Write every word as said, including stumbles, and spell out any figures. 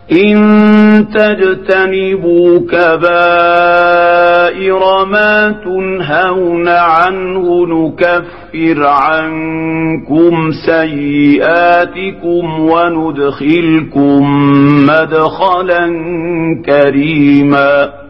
إن تجتنبوا كبائر ما تنهون عنه نكفر عنكم سيئاتكم وندخلكم مدخلا كريما.